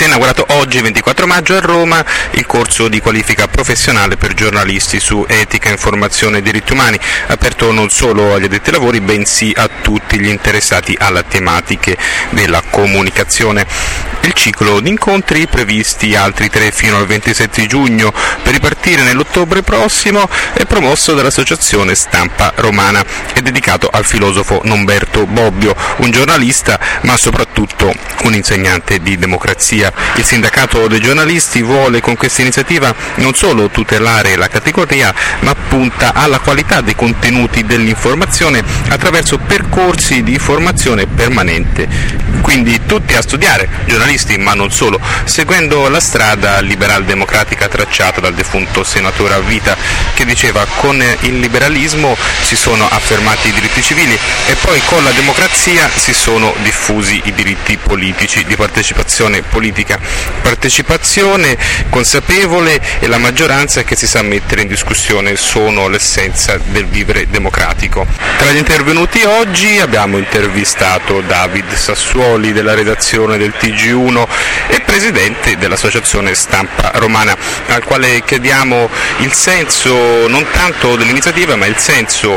Si è inaugurato oggi, 24 maggio, a Roma, il corso di qualifica professionale per giornalisti su etica, informazione e diritti umani, aperto non solo agli addetti ai lavori, bensì a tutti gli interessati alle tematiche della comunicazione. Il ciclo di incontri, previsti altri 3 fino al 27 giugno per ripartire nell'ottobre prossimo, è promosso dall'Associazione Stampa Romana e dedicato al filosofo Nomberto Bobbio, un giornalista ma soprattutto un insegnante di democrazia. Il sindacato dei giornalisti vuole con questa iniziativa non solo tutelare la categoria, ma punta alla qualità dei contenuti dell'informazione attraverso percorsi di formazione permanente. Quindi tutti a studiare, giornalisti ma non solo, seguendo la strada liberal-democratica tracciata dal defunto senatore a vita, che diceva: con il liberalismo si sono affermati i diritti civili e poi con la democrazia si sono diffusi i diritti politici di partecipazione politica, partecipazione consapevole e la maggioranza che si sa mettere in discussione sono l'essenza del vivere democratico. Tra gli intervenuti oggi abbiamo intervistato David Sassuoli della redazione del TG1 e presidente dell'Associazione Stampa Romana, al quale chiediamo il senso non tanto dell'iniziativa ma il senso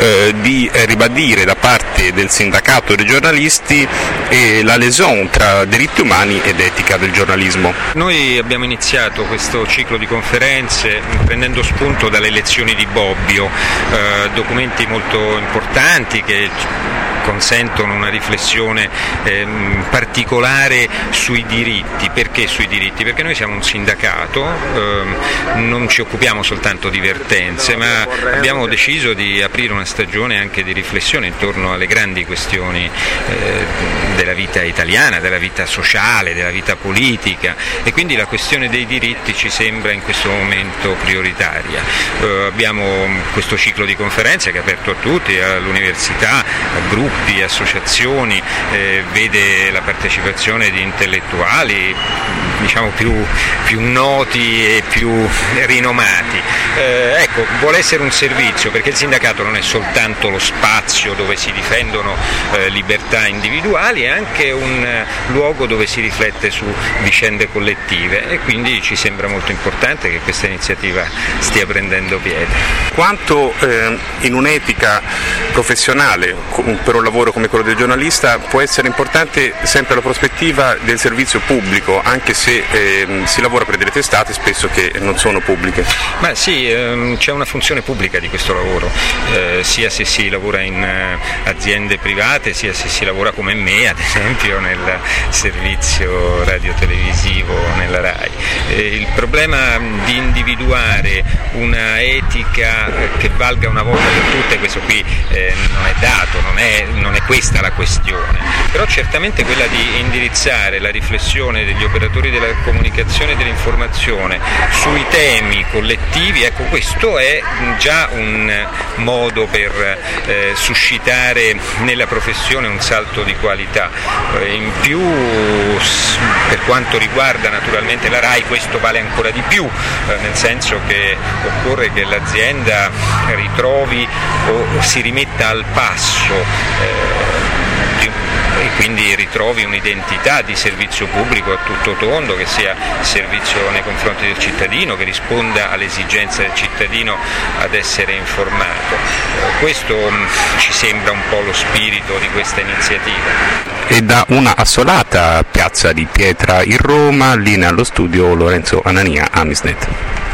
di ribadire da parte del sindacato dei giornalisti la liaison tra diritti umani ed etica del giornalismo. Noi abbiamo iniziato questo ciclo di conferenze prendendo spunto dalle lezioni di Bobbio, documenti molto importanti che consentono una riflessione particolare sui diritti. Perché sui diritti? Perché noi siamo un sindacato, non ci occupiamo soltanto di vertenze, ma abbiamo deciso di aprire una stagione anche di riflessione intorno alle grandi questioni della vita italiana, della vita sociale, della vita politica, e quindi la questione dei diritti ci sembra in questo momento prioritaria. Abbiamo questo ciclo di conferenze che è aperto a tutti, all'università, a gruppi, associazioni, vede la partecipazione di intellettuali diciamo più noti e più rinomati. Vuole essere un servizio, perché il sindacato non è soltanto lo spazio dove si difendono libertà individuali, è anche un luogo dove si riflette su vicende collettive, e quindi ci sembra molto importante che questa iniziativa stia prendendo piede. Quanto in un'etica professionale per un lavoro come quello del giornalista può essere importante sempre la prospettiva del servizio pubblico, anche se si lavora per delle testate spesso che non sono pubbliche? Ma sì, c'è una funzione pubblica di questo lavoro, sia se si lavora in aziende private, sia se si lavora come me, ad esempio nel servizio radiotelevisivo nella RAI. Il problema di individuare una etica che valga una volta per tutte, questo qui non è dato, non è questa la questione, però certamente quella di indirizzare la riflessione degli operatori della comunicazione e dell'informazione sui temi collettivi, ecco, questo è già un modo per suscitare nella professione un salto di qualità. In più, per quanto riguarda naturalmente la RAI, questo vale ancora di più, nel senso che occorre che l'azienda ritrovi o si rimetta al passo e quindi ritrovi un'identità di servizio pubblico a tutto tondo, che sia servizio nei confronti del cittadino, che risponda all'esigenza del cittadino ad essere informato. Questo ci sembra un po' lo spirito di questa iniziativa. E da una assolata piazza di pietra in Roma, linea allo studio Lorenzo Anania, Amisnet.